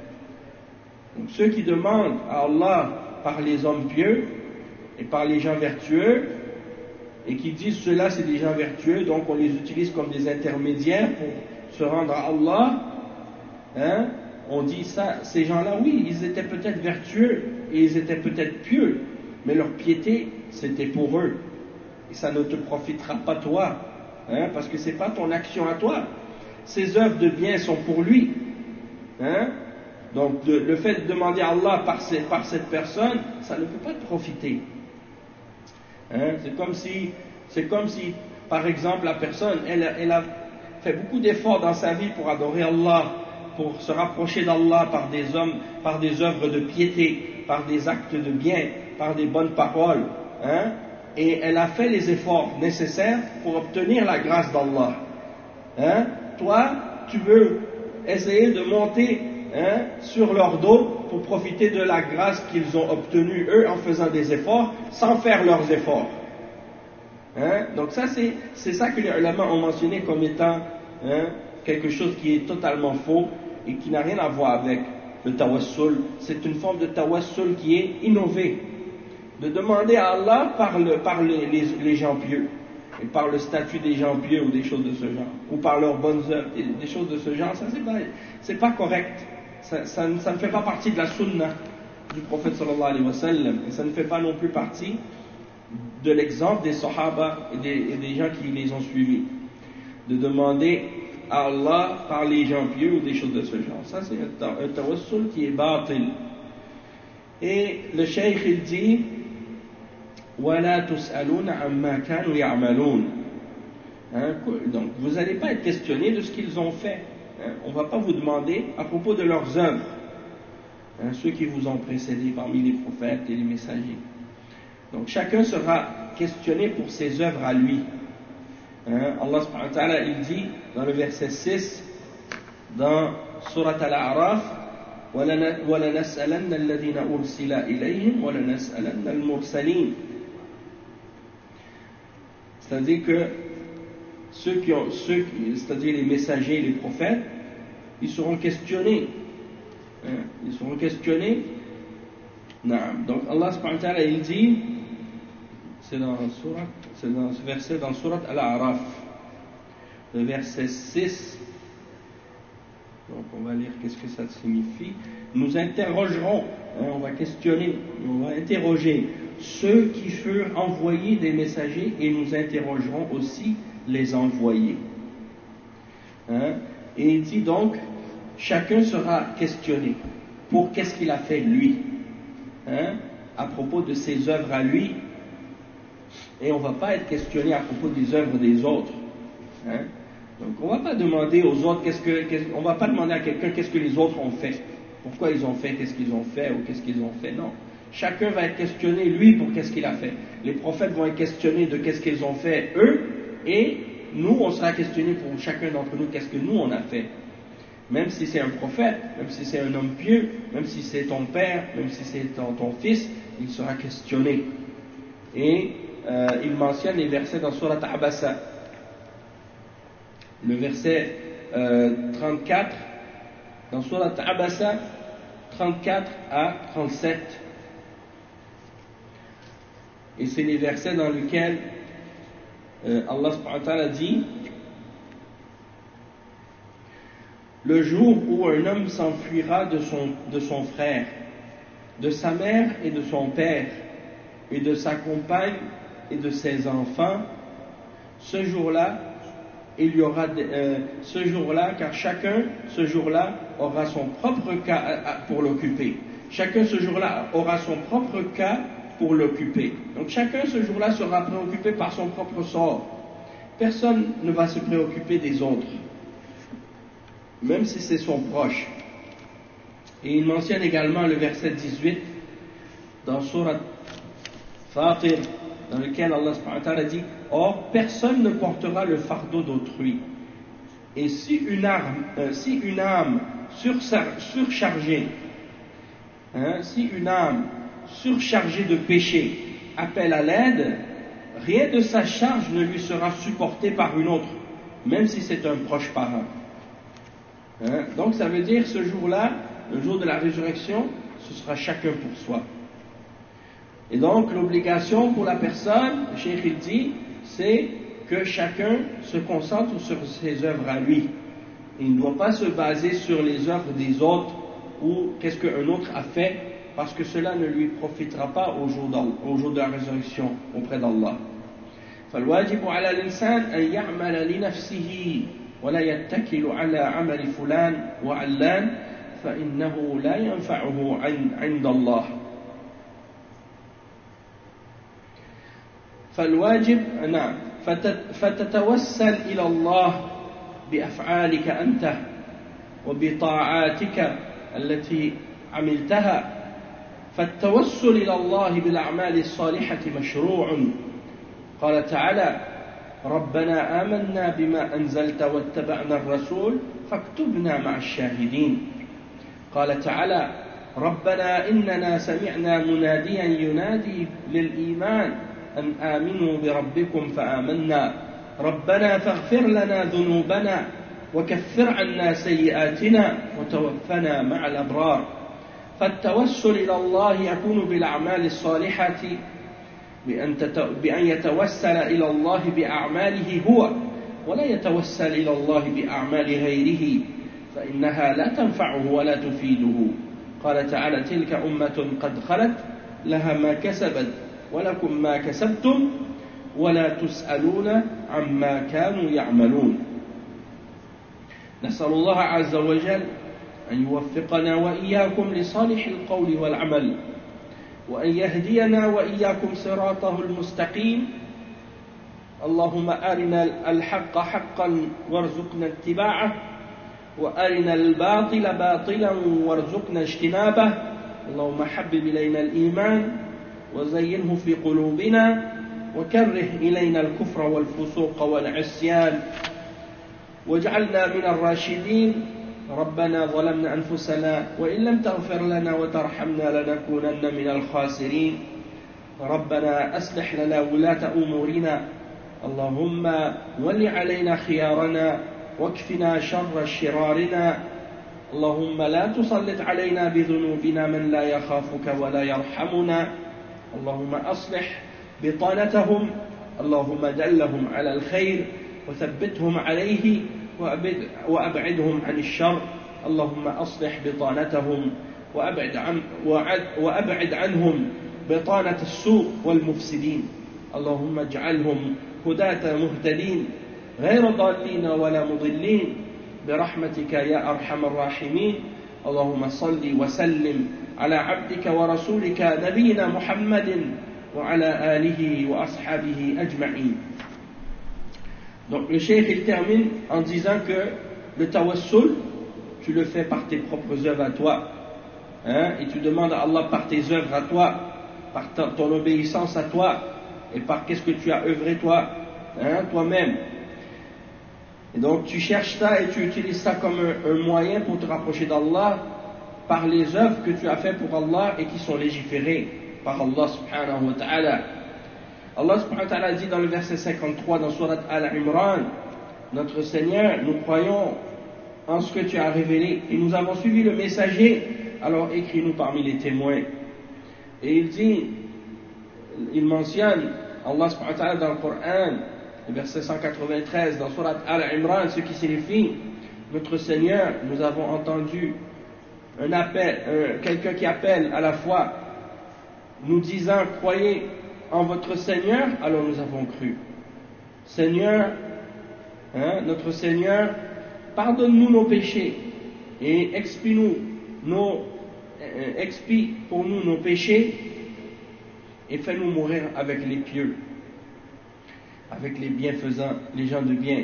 Donc ceux qui demandent à Allah par les hommes pieux et par les gens vertueux, et qui disent ceux-là c'est des gens vertueux, donc on les utilise comme des intermédiaires pour se rendre à Allah, hein, on dit ça, ces gens-là, oui, ils étaient peut-être vertueux et ils étaient peut-être pieux, mais leur piété c'était pour eux, et ça ne te profitera pas toi, hein, parce que c'est pas ton action à toi, ces œuvres de bien sont pour lui, hein. Donc de, le fait de demander à Allah par, ces, par cette personne, ça ne peut pas te profiter. Hein? C'est comme si, c'est comme si, par exemple, la personne, elle, elle a fait beaucoup d'efforts dans sa vie pour adorer Allah, pour se rapprocher d'Allah par des hommes, par des œuvres de piété, par des actes de bien, par des bonnes paroles, hein? Et elle a fait les efforts nécessaires pour obtenir la grâce d'Allah. Hein? Toi, tu veux essayer de monter, hein, sur leur dos pour profiter de la grâce qu'ils ont obtenue eux en faisant des efforts sans faire leurs efforts, hein? Donc ça c'est, c'est ça que les ulama ont mentionné comme étant, hein, quelque chose qui est totalement faux et qui n'a rien à voir avec le tawassul. C'est une forme de tawassul qui est innovée, de demander à Allah par, le, par les, les, les gens pieux et par le statut des gens pieux ou des choses de ce genre, ou par leurs bonnes œuvres, des choses de ce genre. Ça c'est pas, c'est pas correct. Ça, ça, ça ne fait pas partie de la sunna du prophète sallallahu alayhi wa sallam, et ça ne fait pas non plus partie de l'exemple des sahaba et des, et des gens qui les ont suivis, de demander à Allah par les gens pieux ou des choses de ce genre. Ça c'est un, un tawassul qui est batil. Et le cheikh il dit وَلَا تُسْأَلُونَ عَمَّا كَانُوا يَعْمَلُونَ. Donc vous n'allez pas être questionné de ce qu'ils ont fait. Hein, on ne va pas vous demander à propos de leurs œuvres. hein, ceux qui vous ont précédés parmi les prophètes et les messagers. Donc chacun sera questionné pour ses œuvres à lui. Hein, Allah subhanahu wa ta'ala, il dit dans le verset six, dans Surat Al-A'raf, وَلَنَسْأَلَنَّ الَّذِينَ أُرْسِلَ إِلَيْهِمْ وَلَنَسْأَلَنَّ الْمُرْسَلِينَ. C'est-à-dire que ceux qui ont, ceux, c'est-à-dire les messagers, les prophètes, ils seront questionnés. Hein, ils seront questionnés. Non. Donc Allah subhanahu wa ta'ala, il dit, c'est dans, surat, c'est dans ce verset dans Surat Al-A'raf, le verset six. Donc on va lire qu'est-ce que ça signifie. Nous interrogerons, hein, on va questionner, on va interroger ceux qui furent envoyés des messagers et nous interrogerons aussi les envoyés. Hein? Et il dit donc, chacun sera questionné pour qu'est-ce qu'il a fait lui, hein, à propos de ses œuvres à lui, et on ne va pas être questionné à propos des œuvres des autres. Hein? Donc on ne va pas demander aux autres, qu'est-ce que, qu'est-ce, on va pas demander à quelqu'un qu'est-ce que les autres ont fait, pourquoi ils ont fait, qu'est-ce qu'ils ont fait ou qu'est-ce qu'ils ont fait. Non, chacun va être questionné lui pour qu'est-ce qu'il a fait. Les prophètes vont être questionnés de qu'est-ce qu'ils ont fait eux, et nous on sera questionnés pour chacun d'entre nous qu'est-ce que nous on a fait. Même si c'est un prophète, même si c'est un homme pieux, même si c'est ton père, même si c'est ton, ton fils, il sera questionné. Et euh, il mentionne les versets dans Surat Abasa. Le verset euh, trente-quatre, dans Surat Abasa, trente-quatre à trente-sept. Et c'est les versets dans lesquels euh, Allah subhanahu wa ta'ala dit: le jour où un homme s'enfuira de son, de son frère, de sa mère et de son père, et de sa compagne et de ses enfants, ce jour-là, il y aura euh, ce jour-là, car chacun ce jour-là aura son propre cas pour l'occuper. Chacun ce jour-là aura son propre cas pour l'occuper. Donc chacun ce jour-là sera préoccupé par son propre sort. Personne ne va se préoccuper des autres, même si c'est son proche. Et il mentionne également le verset dix-huit dans Surat Fatir, dans lequel Allah subhanahu wa ta'ala dit: or personne ne portera le fardeau d'autrui, et si une âme, euh, si une âme surchargée hein, si une âme surchargée de péché appelle à l'aide, rien de sa charge ne lui sera supporté par une autre, même si c'est un proche parent. Hein? Donc ça veut dire ce jour-là, le jour de la résurrection, ce sera chacun pour soi. Et donc l'obligation pour la personne, le cheikh il dit, c'est que chacun se concentre sur ses œuvres à lui. Il ne doit pas se baser sur les œuvres des autres ou qu'est-ce qu'un autre a fait, parce que cela ne lui profitera pas au jour, au jour de la résurrection auprès d'Allah. فالواجب على الإنسان أن يعمل لنفسه ولا يتكل على عمل فلان وعلان فإنه لا ينفعه عند الله. فالواجب نعم فتتوسل إلى الله بأفعالك أنت وبطاعاتك التي عملتها. فالتوسل إلى الله بالأعمال الصالحة مشروع. قال تعالى: ربنا آمنا بما أنزلت واتبعنا الرسول فاكتبنا مع الشاهدين. قال تعالى: ربنا إننا سمعنا مناديا ينادي للإيمان أن آمنوا بربكم فآمنا ربنا فاغفر لنا ذنوبنا وكفر عنا سيئاتنا وتوفنا مع الأبرار. فالتوسل إلى الله يكون بالأعمال الصالحة بأن يتوسل إلى الله بأعماله هو ولا يتوسل إلى الله بأعمال غيره فإنها لا تنفعه ولا تفيده. قال تعالى: تلك أمة قد خلت لها ما كسبت ولكم ما كسبتم ولا تسألون عما كانوا يعملون. نسأل الله عز وجل أن يوفقنا وإياكم لصالح القول والعمل وأن يهدينا وإياكم صراطه المستقيم. اللهم أرنا الحق حقا وارزقنا اتباعه وأرنا الباطل باطلا وارزقنا اجتنابه اللهم حبب إلينا الإيمان وزينه في قلوبنا وكره إلينا الكفر والفسوق والعصيان واجعلنا من الراشدين ربنا ظلمنا أنفسنا وإن لم تغفر لنا وترحمنا لنكونن من الخاسرين ربنا أصلح لنا ولاة أمورنا اللهم ول علينا خيارنا واكفنا شر شرارنا اللهم لا تسلط علينا بذنوبنا من لا يخافك ولا يرحمنا اللهم أصلح بطانتهم اللهم دلهم على الخير وثبتهم عليه وأبعدهم عن الشر اللهم أصلح بطانتهم وأبعد, عن وأبعد عنهم بطانة السوء والمفسدين اللهم اجعلهم هداة مهتدين غير ضالين ولا مضلين برحمتك يا أرحم الراحمين اللهم صل وسلم على عبدك ورسولك نبينا محمد وعلى آله وأصحابه أجمعين. Donc le cheikh il termine en disant que le tawassul tu le fais par tes propres œuvres à toi, hein, et tu demandes à Allah par tes œuvres à toi, par ta, ton obéissance à toi et par qu'est-ce que tu as œuvré toi, hein, toi-même. Et donc tu cherches ça et tu utilises ça comme un, un moyen pour te rapprocher d'Allah par les œuvres que tu as fait pour Allah et qui sont légiférées par Allah subhanahu wa ta'ala. Allah subhanahu wa ta'ala dit dans le verset cinquante-trois dans Surat Al-Imran, notre Seigneur, nous croyons en ce que tu as révélé et nous avons suivi le messager, alors écris-nous parmi les témoins. Et il dit, il mentionne Allah subhanahu wa ta'ala dans le Coran, le verset cent quatre-vingt-treize dans Surat Al-Imran, ce qui signifie, notre Seigneur, nous avons entendu un appel, un, quelqu'un qui appelle à la foi, nous disant, croyez en votre Seigneur, alors nous avons cru. Seigneur, hein, notre Seigneur, pardonne-nous nos péchés et expie-nous nos, euh, expie pour nous nos péchés et fais-nous mourir avec les pieux, avec les bienfaisants, les gens de bien.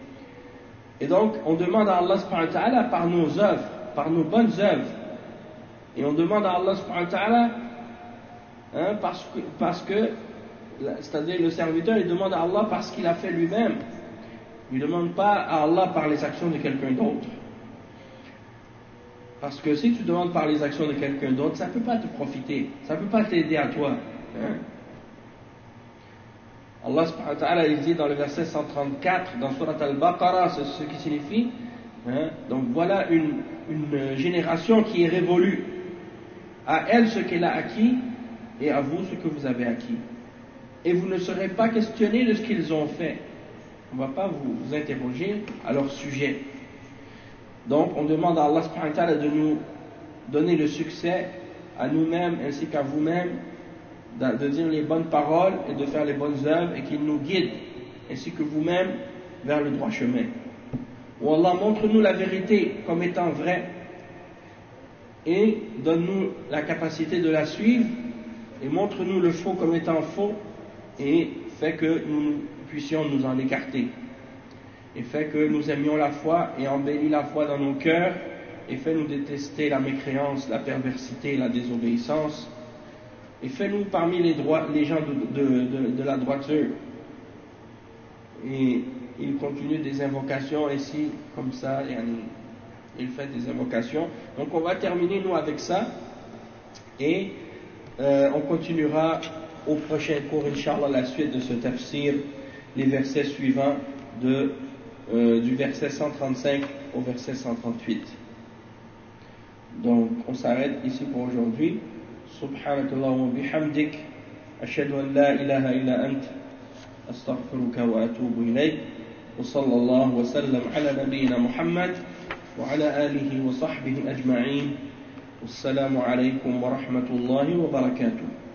Et donc, on demande à Allah subhanahu wa ta'ala par nos œuvres, par nos bonnes œuvres, et on demande à Allah subhanahu wa ta'ala hein, parce que, parce que c'est-à-dire le serviteur, il demande à Allah parce qu'il a fait lui-même. Il ne demande pas à Allah par les actions de quelqu'un d'autre. Parce que si tu demandes par les actions de quelqu'un d'autre, ça ne peut pas te profiter, ça ne peut pas t'aider à toi. Hein? Allah subhanahu wa ta'ala il dit dans le verset cent trente-quatre dans Surat Al-Baqarah, c'est ce qui signifie, hein? Donc voilà une, une génération qui est révolue. À elle ce qu'elle a acquis et à vous ce que vous avez acquis. Et vous ne serez pas questionné de ce qu'ils ont fait. On ne va pas vous, vous interroger à leur sujet. Donc on demande à Allah subhanahu wa ta'ala de nous donner le succès à nous-mêmes ainsi qu'à vous-mêmes, de, de dire les bonnes paroles et de faire les bonnes œuvres et qu'il nous guide ainsi que vous-même vers le droit chemin. Ou Allah montre-nous la vérité comme étant vraie et donne-nous la capacité de la suivre et montre-nous le faux comme étant faux et fait que nous puissions nous en écarter et fait que nous aimions la foi et embellit la foi dans nos cœurs et fait nous détester la mécréance, la perversité, la désobéissance et fait nous parmi les, droits, les gens de, de, de, de la droiture. Et il continue des invocations ici comme ça, il fait des invocations. Donc on va terminer nous avec ça et euh, on continuera au prochain cours, Inch'Allah, la suite de ce tafsir, les versets suivants de, euh, du verset cent trente-cinq au verset cent trente-huit. Donc, on s'arrête ici pour aujourd'hui. Subhanakallah wa bihamdik, ashhadu an la ilaha illa ant, astaghfiruka wa atubu ilayk, wa sallallahu wa sallam ala nabiyyina Muhammad, wa ala alihi wa sahbihi ajma'in. Wassalamu alaykum wa rahmatullahi wa barakatuh.